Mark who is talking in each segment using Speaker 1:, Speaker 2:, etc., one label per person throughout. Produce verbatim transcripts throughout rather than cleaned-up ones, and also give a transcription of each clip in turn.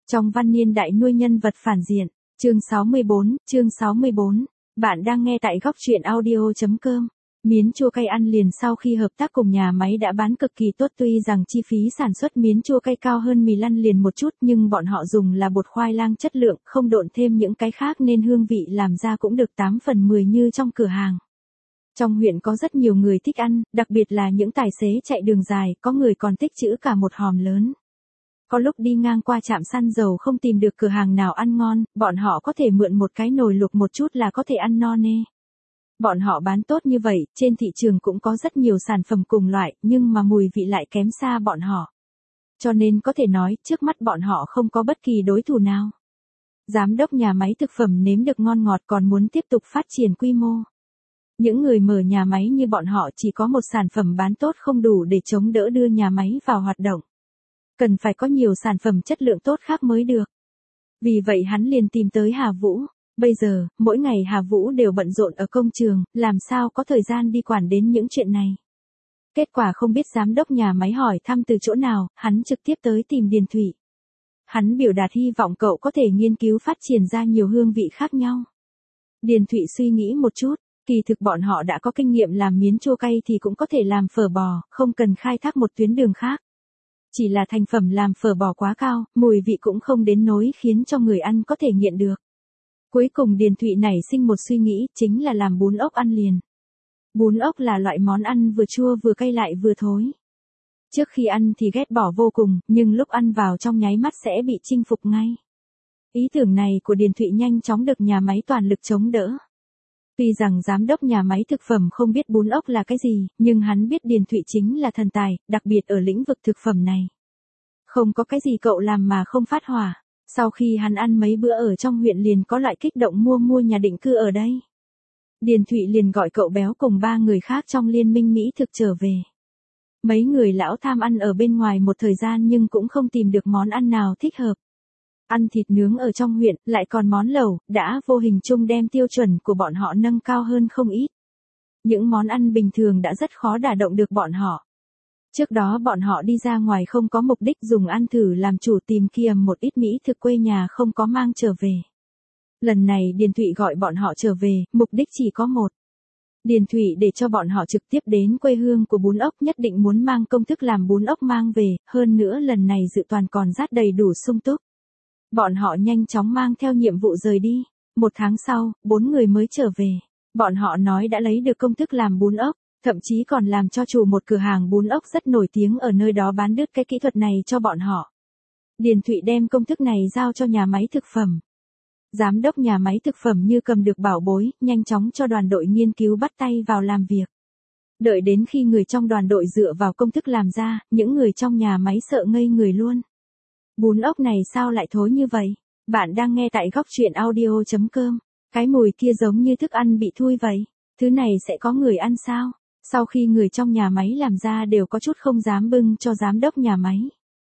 Speaker 1: Trong văn niên đại nuôi nhân vật phản diện, chương sáu mươi bốn, chương sáu mươi bốn, bạn đang nghe tại góc truyện audio.com. Miến chua cay ăn liền sau khi hợp tác cùng nhà máy đã bán cực kỳ tốt, tuy rằng chi phí sản xuất miến chua cay cao hơn mì lăn liền một chút, nhưng bọn họ dùng là bột khoai lang chất lượng, không độn thêm những cái khác nên hương vị làm ra cũng được tám phần mười như trong cửa hàng. Trong huyện có rất nhiều người thích ăn, đặc biệt là những tài xế chạy đường dài, có người còn tích trữ cả một hòm lớn. Có lúc đi ngang qua trạm xăng dầu không tìm được cửa hàng nào ăn ngon, bọn họ có thể mượn một cái nồi luộc một chút là có thể ăn no nê. Bọn họ bán tốt như vậy, trên thị trường cũng có rất nhiều sản phẩm cùng loại, nhưng mà mùi vị lại kém xa bọn họ. Cho nên có thể nói, trước mắt bọn họ không có bất kỳ đối thủ nào. Giám đốc nhà máy thực phẩm nếm được ngon ngọt còn muốn tiếp tục phát triển quy mô. Những người mở nhà máy như bọn họ chỉ có một sản phẩm bán tốt không đủ để chống đỡ đưa nhà máy vào hoạt động. Cần phải có nhiều sản phẩm chất lượng tốt khác mới được. Vì vậy hắn liền tìm tới Hà Vũ. Bây giờ, mỗi ngày Hà Vũ đều bận rộn ở công trường, làm sao có thời gian đi quản đến những chuyện này. Kết quả không biết giám đốc nhà máy hỏi thăm từ chỗ nào, hắn trực tiếp tới tìm Điền Thụy. Hắn biểu đạt hy vọng cậu có thể nghiên cứu phát triển ra nhiều hương vị khác nhau. Điền Thụy suy nghĩ một chút, kỳ thực bọn họ đã có kinh nghiệm làm miến chua cay thì cũng có thể làm phở bò, không cần khai thác một tuyến đường khác. Chỉ là thành phẩm làm phở bò quá cao, mùi vị cũng không đến nỗi khiến cho người ăn có thể nghiện được. Cuối cùng Điền Thụy nảy sinh một suy nghĩ, chính là làm bún ốc ăn liền. Bún ốc là loại món ăn vừa chua vừa cay lại vừa thối. Trước khi ăn thì ghét bỏ vô cùng, nhưng lúc ăn vào trong nháy mắt sẽ bị chinh phục ngay. Ý tưởng này của Điền Thụy nhanh chóng được nhà máy toàn lực chống đỡ. Tuy rằng giám đốc nhà máy thực phẩm không biết bún ốc là cái gì, nhưng hắn biết Điền Thụy chính là thần tài, đặc biệt ở lĩnh vực thực phẩm này. Không có cái gì cậu làm mà không phát hỏa. Sau khi hắn ăn mấy bữa ở trong huyện liền có loại kích động mua mua nhà định cư ở đây. Điền Thụy liền gọi cậu béo cùng ba người khác trong liên minh Mỹ thực trở về. Mấy người lão tham ăn ở bên ngoài một thời gian nhưng cũng không tìm được món ăn nào thích hợp. Ăn thịt nướng ở trong huyện, lại còn món lẩu, đã vô hình chung đem tiêu chuẩn của bọn họ nâng cao hơn không ít. Những món ăn bình thường đã rất khó đả động được bọn họ. Trước đó bọn họ đi ra ngoài không có mục đích dùng ăn thử làm chủ tìm kiếm một ít Mỹ thực quê nhà không có mang trở về. Lần này Điền Thụy gọi bọn họ trở về, mục đích chỉ có một. Điền Thụy để cho bọn họ trực tiếp đến quê hương của bún ốc, nhất định muốn mang công thức làm bún ốc mang về, hơn nữa lần này dự toàn còn rát đầy đủ sung túc. Bọn họ nhanh chóng mang theo nhiệm vụ rời đi. Một tháng sau, bốn người mới trở về. Bọn họ nói đã lấy được công thức làm bún ốc, thậm chí còn làm cho chủ một cửa hàng bún ốc rất nổi tiếng ở nơi đó bán đứt cái kỹ thuật này cho bọn họ. Điền Thụy đem công thức này giao cho nhà máy thực phẩm. Giám đốc nhà máy thực phẩm như cầm được bảo bối, nhanh chóng cho đoàn đội nghiên cứu bắt tay vào làm việc. Đợi đến khi người trong đoàn đội dựa vào công thức làm ra, những người trong nhà máy sợ ngây người luôn. Bún ốc này sao lại thối như vậy? Bạn đang nghe tại góc truyện audio.com. Cái mùi kia giống như thức ăn bị thui vậy. Thứ này sẽ có người ăn sao? Sau khi người trong nhà máy làm ra đều có chút không dám bưng cho giám đốc nhà máy.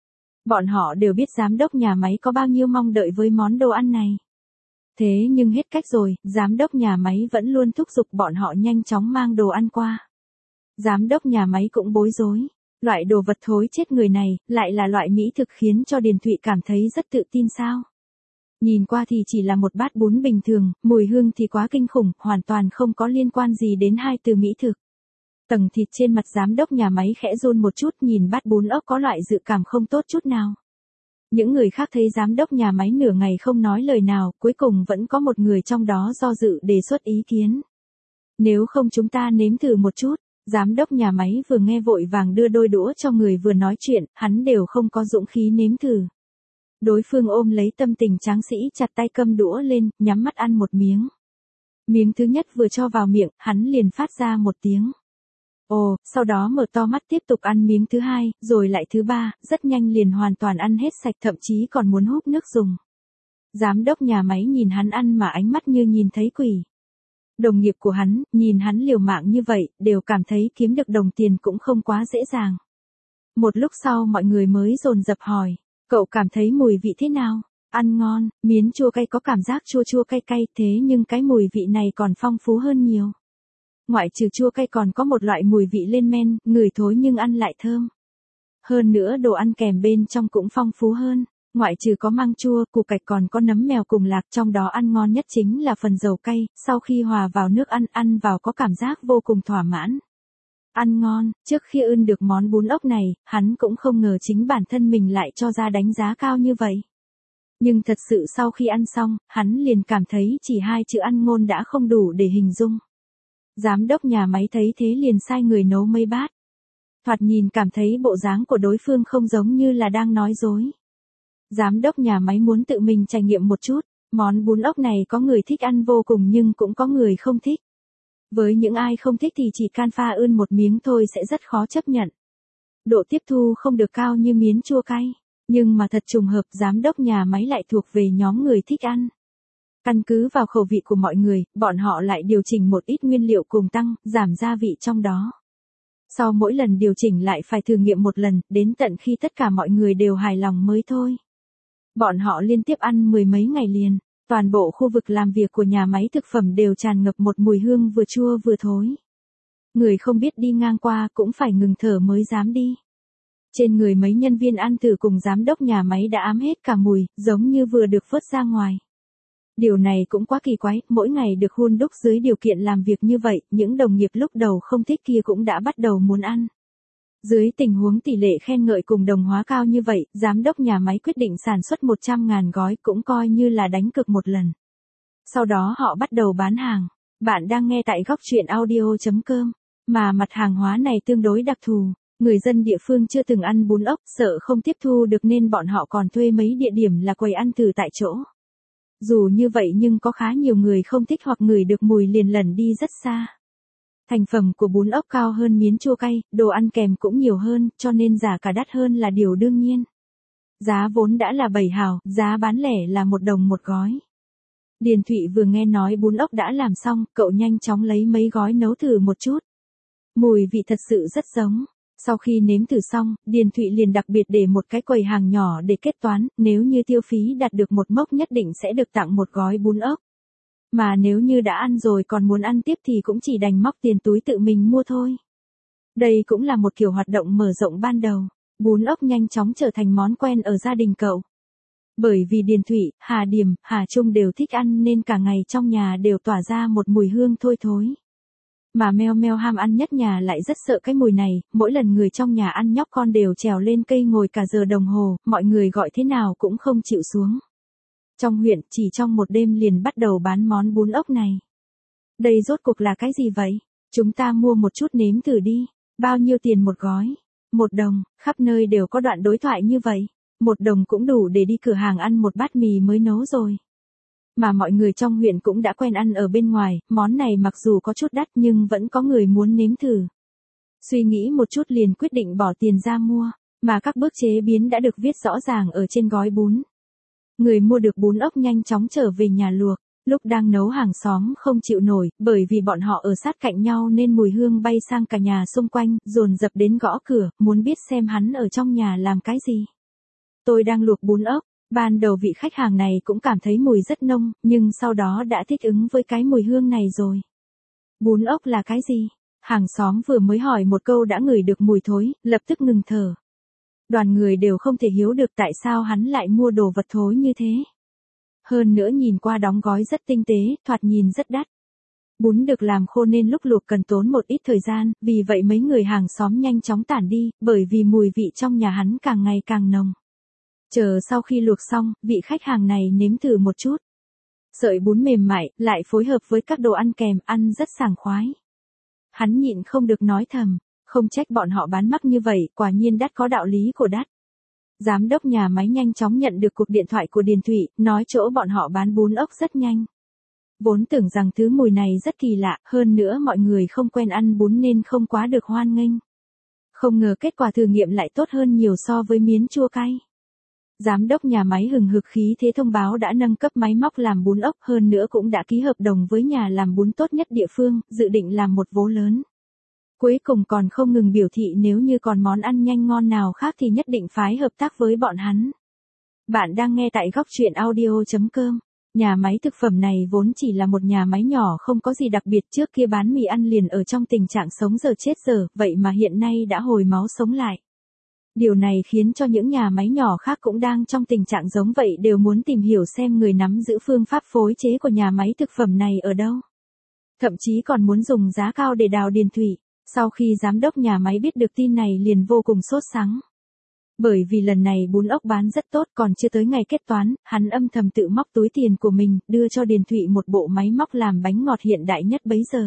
Speaker 1: Bọn họ đều biết giám đốc nhà máy có bao nhiêu mong đợi với món đồ ăn này. Thế nhưng hết cách rồi, giám đốc nhà máy vẫn luôn thúc giục bọn họ nhanh chóng mang đồ ăn qua. Giám đốc nhà máy cũng bối rối. Loại đồ vật thối chết người này, lại là loại mỹ thực khiến cho Điền Thụy cảm thấy rất tự tin sao. Nhìn qua thì chỉ là một bát bún bình thường, mùi hương thì quá kinh khủng, hoàn toàn không có liên quan gì đến hai từ mỹ thực. Tầng thịt trên mặt giám đốc nhà máy khẽ run một chút, nhìn bát bún ốc có loại dự cảm không tốt chút nào. Những người khác thấy giám đốc nhà máy nửa ngày không nói lời nào, cuối cùng vẫn có một người trong đó do dự đề xuất ý kiến. Nếu không chúng ta nếm thử một chút. Giám đốc nhà máy vừa nghe vội vàng đưa đôi đũa cho người vừa nói chuyện, hắn đều không có dũng khí nếm thử. Đối phương ôm lấy tâm tình tráng sĩ chặt tay cầm đũa lên, nhắm mắt ăn một miếng. Miếng thứ nhất vừa cho vào miệng, hắn liền phát ra một tiếng. Ồ, sau đó mở to mắt tiếp tục ăn miếng thứ hai, rồi lại thứ ba, rất nhanh liền hoàn toàn ăn hết sạch, thậm chí còn muốn húp nước dùng. Giám đốc nhà máy nhìn hắn ăn mà ánh mắt như nhìn thấy quỷ. Đồng nghiệp của hắn, nhìn hắn liều mạng như vậy, đều cảm thấy kiếm được đồng tiền cũng không quá dễ dàng. Một lúc sau mọi người mới dồn dập hỏi, cậu cảm thấy mùi vị thế nào? Ăn ngon, miến chua cay có cảm giác chua chua cay cay, thế nhưng cái mùi vị này còn phong phú hơn nhiều. Ngoại trừ chua cay còn có một loại mùi vị lên men, ngửi thối nhưng ăn lại thơm. Hơn nữa đồ ăn kèm bên trong cũng phong phú hơn. Ngoại trừ có măng chua, củ cải còn có nấm mèo cùng lạc, trong đó ăn ngon nhất chính là phần dầu cay, sau khi hòa vào nước ăn, ăn vào có cảm giác vô cùng thỏa mãn. Ăn ngon, trước khi ưn được món bún ốc này, hắn cũng không ngờ chính bản thân mình lại cho ra đánh giá cao như vậy. Nhưng thật sự sau khi ăn xong, hắn liền cảm thấy chỉ hai chữ ăn ngon đã không đủ để hình dung. Giám đốc nhà máy thấy thế liền sai người nấu mấy bát. Thoạt nhìn cảm thấy bộ dáng của đối phương không giống như là đang nói dối. Giám đốc nhà máy muốn tự mình trải nghiệm một chút, món bún ốc này có người thích ăn vô cùng nhưng cũng có người không thích. Với những ai không thích thì chỉ can pha ưn một miếng thôi sẽ rất khó chấp nhận. Độ tiếp thu không được cao như miến chua cay, nhưng mà thật trùng hợp giám đốc nhà máy lại thuộc về nhóm người thích ăn. Căn cứ vào khẩu vị của mọi người, bọn họ lại điều chỉnh một ít nguyên liệu cùng tăng, giảm gia vị trong đó. Sau mỗi lần điều chỉnh lại phải thử nghiệm một lần, đến tận khi tất cả mọi người đều hài lòng mới thôi. Bọn họ liên tiếp ăn mười mấy ngày liền, toàn bộ khu vực làm việc của nhà máy thực phẩm đều tràn ngập một mùi hương vừa chua vừa thối. Người không biết đi ngang qua cũng phải ngừng thở mới dám đi. Trên người mấy nhân viên ăn thử cùng giám đốc nhà máy đã ám hết cả mùi, giống như vừa được vớt ra ngoài. Điều này cũng quá kỳ quái, mỗi ngày được hun đúc dưới điều kiện làm việc như vậy, những đồng nghiệp lúc đầu không thích kia cũng đã bắt đầu muốn ăn. Dưới tình huống tỷ lệ khen ngợi cùng đồng hóa cao như vậy, giám đốc nhà máy quyết định sản xuất một trăm ngàn gói cũng coi như là đánh cược một lần. Sau đó họ bắt đầu bán hàng. Bạn đang nghe tại góc truyện audio chấm com, mà mặt hàng hóa này tương đối đặc thù. Người dân địa phương chưa từng ăn bún ốc, sợ không tiếp thu được nên bọn họ còn thuê mấy địa điểm là quầy ăn thử tại chỗ. Dù như vậy nhưng có khá nhiều người không thích hoặc ngửi được mùi liền lẩn đi rất xa. Thành phẩm của bún ốc cao hơn miến chua cay, đồ ăn kèm cũng nhiều hơn, cho nên giá cả đắt hơn là điều đương nhiên. Giá vốn đã là bảy hào, giá bán lẻ là một đồng một gói. Điền Thụy vừa nghe nói bún ốc đã làm xong, cậu nhanh chóng lấy mấy gói nấu thử một chút. Mùi vị thật sự rất giống. Sau khi nếm thử xong, Điền Thụy liền đặc biệt để một cái quầy hàng nhỏ để kết toán, nếu như tiêu phí đạt được một mốc nhất định sẽ được tặng một gói bún ốc. Mà nếu như đã ăn rồi còn muốn ăn tiếp thì cũng chỉ đành móc tiền túi tự mình mua thôi. Đây cũng là một kiểu hoạt động mở rộng ban đầu. Bún ốc nhanh chóng trở thành món quen ở gia đình cậu. Bởi vì Điền Thụy, Hà Điểm, Hà Trung đều thích ăn nên cả ngày trong nhà đều tỏa ra một mùi hương thôi thối. Mà Meo Meo ham ăn nhất nhà lại rất sợ cái mùi này, mỗi lần người trong nhà ăn nhóc con đều trèo lên cây ngồi cả giờ đồng hồ, mọi người gọi thế nào cũng không chịu xuống. Trong huyện, chỉ trong một đêm liền bắt đầu bán món bún ốc này. Đây rốt cuộc là cái gì vậy? Chúng ta mua một chút nếm thử đi. Bao nhiêu tiền một gói? Một đồng, khắp nơi đều có đoạn đối thoại như vậy. Một đồng cũng đủ để đi cửa hàng ăn một bát mì mới nấu rồi. Mà mọi người trong huyện cũng đã quen ăn ở bên ngoài, món này mặc dù có chút đắt nhưng vẫn có người muốn nếm thử. Suy nghĩ một chút liền quyết định bỏ tiền ra mua, mà các bước chế biến đã được viết rõ ràng ở trên gói bún. Người mua được bún ốc nhanh chóng trở về nhà luộc, lúc đang nấu hàng xóm không chịu nổi, bởi vì bọn họ ở sát cạnh nhau nên mùi hương bay sang cả nhà xung quanh, dồn dập đến gõ cửa, muốn biết xem hắn ở trong nhà làm cái gì. Tôi đang luộc bún ốc. Ban đầu vị khách hàng này cũng cảm thấy mùi rất nông, nhưng sau đó đã thích ứng với cái mùi hương này rồi. Bún ốc là cái gì? Hàng xóm vừa mới hỏi một câu đã ngửi được mùi thối, lập tức ngừng thở. Đoàn người đều không thể hiểu được tại sao hắn lại mua đồ vật thối như thế. Hơn nữa nhìn qua đóng gói rất tinh tế, thoạt nhìn rất đắt. Bún được làm khô nên lúc luộc cần tốn một ít thời gian, vì vậy mấy người hàng xóm nhanh chóng tản đi, bởi vì mùi vị trong nhà hắn càng ngày càng nồng. Chờ sau khi luộc xong, vị khách hàng này nếm thử một chút. Sợi bún mềm mại, lại phối hợp với các đồ ăn kèm, ăn rất sảng khoái. Hắn nhịn không được nói thầm, không trách bọn họ bán mắc như vậy, quả nhiên đắt có đạo lý của đắt. Giám đốc nhà máy nhanh chóng nhận được cuộc điện thoại của Điền Thụy, nói chỗ bọn họ bán bún ốc rất nhanh. Vốn tưởng rằng thứ mùi này rất kỳ lạ, hơn nữa mọi người không quen ăn bún nên không quá được hoan nghênh. Không ngờ kết quả thử nghiệm lại tốt hơn nhiều so với miến chua cay. Giám đốc nhà máy hừng hực khí thế thông báo đã nâng cấp máy móc làm bún ốc, hơn nữa cũng đã ký hợp đồng với nhà làm bún tốt nhất địa phương, dự định làm một vố lớn. Cuối cùng còn không ngừng biểu thị nếu như còn món ăn nhanh ngon nào khác thì nhất định phái hợp tác với bọn hắn. Bạn đang nghe tại góc truyện audio chấm com. Nhà máy thực phẩm này vốn chỉ là một nhà máy nhỏ không có gì đặc biệt, trước kia bán mì ăn liền ở trong tình trạng sống giờ chết giờ, vậy mà hiện nay đã hồi máu sống lại. Điều này khiến cho những nhà máy nhỏ khác cũng đang trong tình trạng giống vậy đều muốn tìm hiểu xem người nắm giữ phương pháp phối chế của nhà máy thực phẩm này ở đâu. Thậm chí còn muốn dùng giá cao để đào điền thủy. Sau khi giám đốc nhà máy biết được tin này liền vô cùng sốt sắng. Bởi vì lần này bún ốc bán rất tốt, còn chưa tới ngày kết toán, hắn âm thầm tự móc túi tiền của mình, đưa cho Điền Thụy một bộ máy móc làm bánh ngọt hiện đại nhất bấy giờ.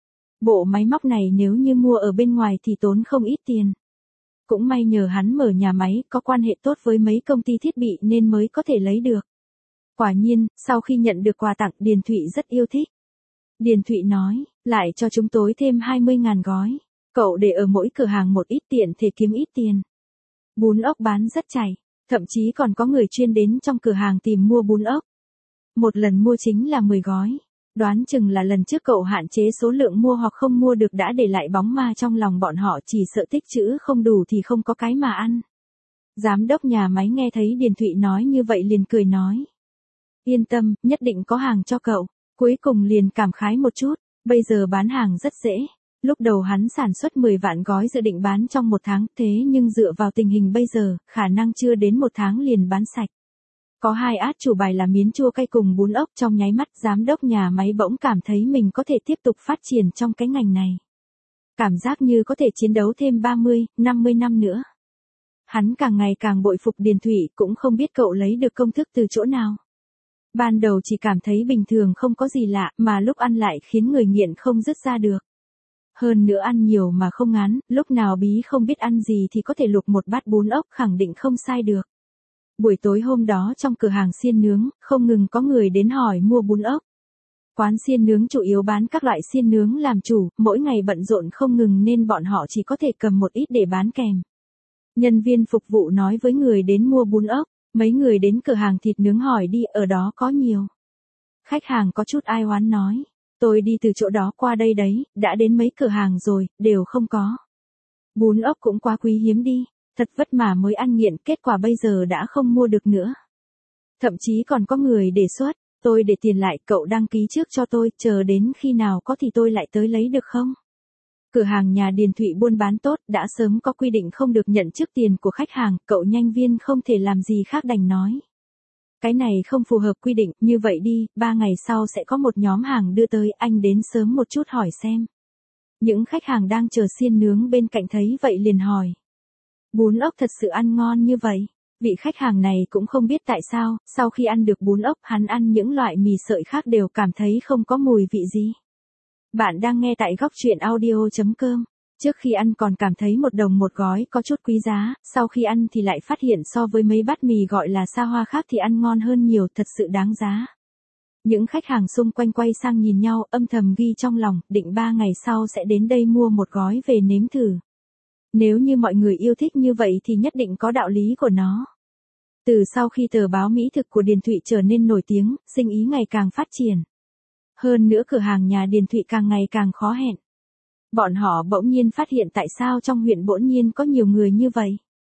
Speaker 1: Bộ máy móc này nếu như mua ở bên ngoài thì tốn không ít tiền. Cũng may nhờ hắn mở nhà máy, có quan hệ tốt với mấy công ty thiết bị nên mới có thể lấy được. Quả nhiên, sau khi nhận được quà tặng, Điền Thụy rất yêu thích. Điền Thụy nói, lại cho chúng tôi thêm hai mươi ngàn gói. Cậu để ở mỗi cửa hàng một ít tiện thể kiếm ít tiền. Bún ốc bán rất chảy, thậm chí còn có người chuyên đến trong cửa hàng tìm mua bún ốc. Một lần mua chính là mười gói. Đoán chừng là lần trước cậu hạn chế số lượng mua hoặc không mua được đã để lại bóng ma trong lòng bọn họ, chỉ sợ tích trữ không đủ thì không có cái mà ăn. Giám đốc nhà máy nghe thấy Điền Thụy nói như vậy liền cười nói. Yên tâm, nhất định có hàng cho cậu. Cuối cùng liền cảm khái một chút, bây giờ bán hàng rất dễ. Lúc đầu hắn sản xuất mười vạn gói dự định bán trong một tháng, thế nhưng dựa vào tình hình bây giờ, khả năng chưa đến một tháng liền bán sạch. Có hai át chủ bài là miến chua cay cùng bún ốc, trong nháy mắt giám đốc nhà máy bỗng cảm thấy mình có thể tiếp tục phát triển trong cái ngành này. Cảm giác như có thể chiến đấu thêm ba mươi, năm mươi năm nữa. Hắn càng ngày càng bội phục Điền Thụy, cũng không biết cậu lấy được công thức từ chỗ nào. Ban đầu chỉ cảm thấy bình thường không có gì lạ, mà lúc ăn lại khiến người nghiện không dứt ra được. Hơn nữa ăn nhiều mà không ngán, lúc nào bí không biết ăn gì thì có thể luộc một bát bún ốc khẳng định không sai được. Buổi tối hôm đó trong cửa hàng xiên nướng, không ngừng có người đến hỏi mua bún ốc. Quán xiên nướng chủ yếu bán các loại xiên nướng làm chủ, mỗi ngày bận rộn không ngừng nên bọn họ chỉ có thể cầm một ít để bán kèm. Nhân viên phục vụ nói với người đến mua bún ốc, mấy người đến cửa hàng thịt nướng hỏi đi, ở đó có nhiều. Khách hàng có chút ai oán nói, tôi đi từ chỗ đó qua đây đấy, đã đến mấy cửa hàng rồi, đều không có. Bún ốc cũng quá quý hiếm đi, thật vất mà mới ăn nghiện, kết quả bây giờ đã không mua được nữa. Thậm chí còn có người đề xuất, tôi để tiền lại, cậu đăng ký trước cho tôi, chờ đến khi nào có thì tôi lại tới lấy được không? Cửa hàng nhà Điền Thụy buôn bán tốt, đã sớm có quy định không được nhận trước tiền của khách hàng, cậu nhanh viên không thể làm gì khác đành nói. Cái này không phù hợp quy định, như vậy đi, ba ngày sau sẽ có một nhóm hàng đưa tới, anh đến sớm một chút hỏi xem. Những khách hàng đang chờ xiên nướng bên cạnh thấy vậy liền hỏi. Bún ốc thật sự ăn ngon như vậy. Vị khách hàng này cũng không biết tại sao, sau khi ăn được bún ốc, hắn ăn những loại mì sợi khác đều cảm thấy không có mùi vị gì. Bạn đang nghe tại góc truyện audio chấm com. Trước khi ăn còn cảm thấy một đồng một gói có chút quý giá, sau khi ăn thì lại phát hiện so với mấy bát mì gọi là xa hoa khác thì ăn ngon hơn nhiều, thật sự đáng giá. Những khách hàng xung quanh quay sang nhìn nhau, âm thầm ghi trong lòng, định ba ngày sau sẽ đến đây mua một gói về nếm thử. Nếu như mọi người yêu thích như vậy thì nhất định có đạo lý của nó. Từ sau khi tờ báo mỹ thực của Điền Thụy trở nên nổi tiếng, sinh ý ngày càng phát triển. Hơn nữa cửa hàng nhà Điền Thụy càng ngày càng khó hẹn. Bọn họ bỗng nhiên phát hiện tại sao trong huyện bỗng nhiên có nhiều người như vậy.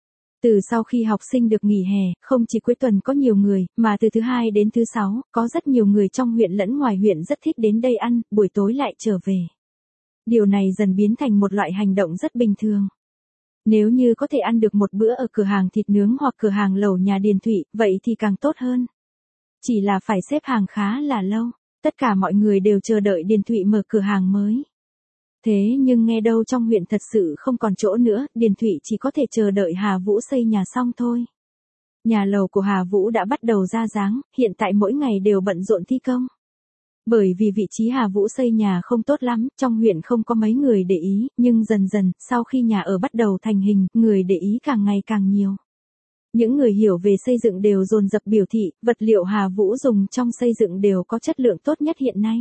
Speaker 1: Từ sau khi học sinh được nghỉ hè, không chỉ cuối tuần có nhiều người, mà từ thứ hai đến thứ sáu, có rất nhiều người trong huyện lẫn ngoài huyện rất thích đến đây ăn, buổi tối lại trở về. Điều này dần biến thành một loại hành động rất bình thường. Nếu như có thể ăn được một bữa ở cửa hàng thịt nướng hoặc cửa hàng lẩu nhà Điền Thụy, vậy thì càng tốt hơn. Chỉ là phải xếp hàng khá là lâu, tất cả mọi người đều chờ đợi Điền Thụy mở cửa hàng mới. Thế nhưng nghe đâu trong huyện thật sự không còn chỗ nữa, Điền Thụy chỉ có thể chờ đợi Hà Vũ xây nhà xong thôi. Nhà lầu của Hà Vũ đã bắt đầu ra dáng, hiện tại mỗi ngày đều bận rộn thi công. Bởi vì vị trí Hà Vũ xây nhà không tốt lắm, trong huyện không có mấy người để ý, nhưng dần dần, sau khi nhà ở bắt đầu thành hình, người để ý càng ngày càng nhiều. Những người hiểu về xây dựng đều dồn dập biểu thị, vật liệu Hà Vũ dùng trong xây dựng đều có chất lượng tốt nhất hiện nay.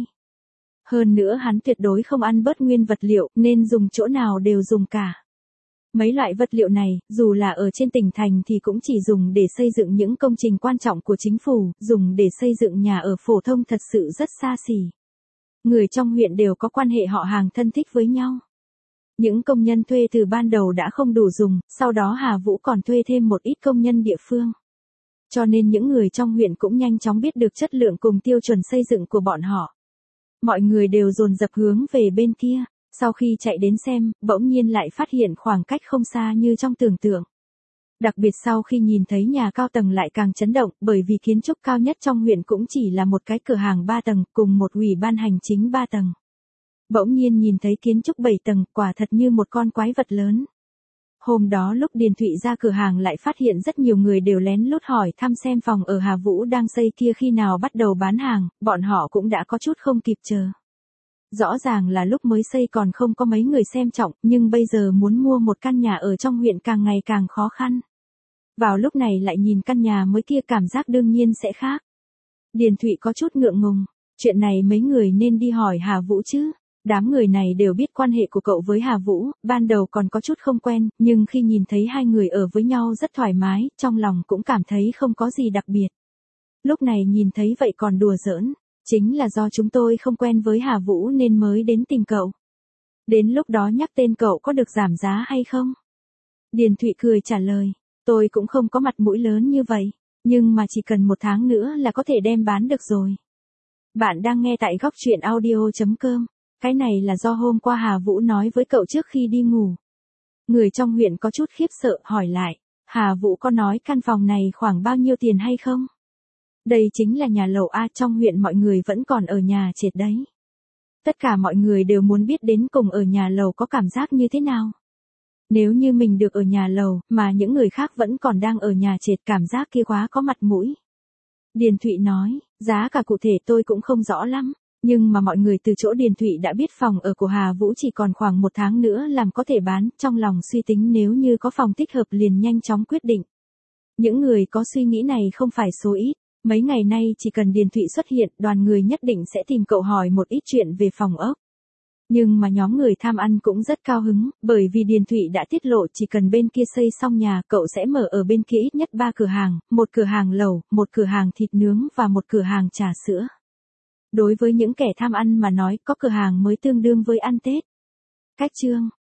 Speaker 1: Hơn nữa hắn tuyệt đối không ăn bớt nguyên vật liệu, nên dùng chỗ nào đều dùng cả. Mấy loại vật liệu này, dù là ở trên tỉnh thành thì cũng chỉ dùng để xây dựng những công trình quan trọng của chính phủ, dùng để xây dựng nhà ở phổ thông thật sự rất xa xỉ. Người trong huyện đều có quan hệ họ hàng thân thích với nhau. Những công nhân thuê từ ban đầu đã không đủ dùng, sau đó Hà Vũ còn thuê thêm một ít công nhân địa phương. Cho nên những người trong huyện cũng nhanh chóng biết được chất lượng cùng tiêu chuẩn xây dựng của bọn họ. Mọi người đều dồn dập hướng về bên kia. Sau khi chạy đến xem, bỗng nhiên lại phát hiện khoảng cách không xa như trong tưởng tượng. Đặc biệt sau khi nhìn thấy nhà cao tầng lại càng chấn động, bởi vì kiến trúc cao nhất trong huyện cũng chỉ là một cái cửa hàng ba tầng cùng một ủy ban hành chính ba tầng. Bỗng nhiên nhìn thấy kiến trúc bảy tầng, quả thật như một con quái vật lớn. Hôm đó lúc Điền Thụy ra cửa hàng lại phát hiện rất nhiều người đều lén lút hỏi thăm xem phòng ở Hà Vũ đang xây kia khi nào bắt đầu bán hàng, bọn họ cũng đã có chút không kịp chờ. Rõ ràng là lúc mới xây còn không có mấy người xem trọng, nhưng bây giờ muốn mua một căn nhà ở trong huyện càng ngày càng khó khăn. Vào lúc này lại nhìn căn nhà mới kia cảm giác đương nhiên sẽ khác. Điền Thụy có chút ngượng ngùng, chuyện này mấy người nên đi hỏi Hà Vũ chứ. Đám người này đều biết quan hệ của cậu với Hà Vũ, ban đầu còn có chút không quen, nhưng khi nhìn thấy hai người ở với nhau rất thoải mái, trong lòng cũng cảm thấy không có gì đặc biệt. Lúc này nhìn thấy vậy còn đùa giỡn, chính là do chúng tôi không quen với Hà Vũ nên mới đến tìm cậu. Đến lúc đó nhắc tên cậu có được giảm giá hay không? Điền Thụy cười trả lời, tôi cũng không có mặt mũi lớn như vậy, nhưng mà chỉ cần một tháng nữa là có thể đem bán được rồi. Bạn đang nghe tại góc truyện audio chấm com. Cái này là do hôm qua Hà Vũ nói với cậu trước khi đi ngủ. Người trong huyện có chút khiếp sợ hỏi lại, Hà Vũ có nói căn phòng này khoảng bao nhiêu tiền hay không? Đây chính là nhà lầu A, trong huyện mọi người vẫn còn ở nhà trệt đấy. Tất cả mọi người đều muốn biết đến cùng ở nhà lầu có cảm giác như thế nào. Nếu như mình được ở nhà lầu, mà những người khác vẫn còn đang ở nhà trệt, cảm giác kia quá có mặt mũi. Điền Thụy nói, giá cả cụ thể tôi cũng không rõ lắm. Nhưng mà mọi người từ chỗ Điền Thụy đã biết phòng ở của Hà Vũ chỉ còn khoảng một tháng nữa làm có thể bán, trong lòng suy tính nếu như có phòng thích hợp liền nhanh chóng quyết định. Những người có suy nghĩ này không phải số ít, mấy ngày nay chỉ cần Điền Thụy xuất hiện, đoàn người nhất định sẽ tìm cậu hỏi một ít chuyện về phòng ốc. Nhưng mà nhóm người tham ăn cũng rất cao hứng, bởi vì Điền Thụy đã tiết lộ chỉ cần bên kia xây xong nhà, cậu sẽ mở ở bên kia ít nhất ba cửa hàng, một cửa hàng lẩu, một cửa hàng thịt nướng và một cửa hàng trà sữa. Đối với những kẻ tham ăn mà nói, có cửa hàng mới tương đương với ăn Tết. Cách chương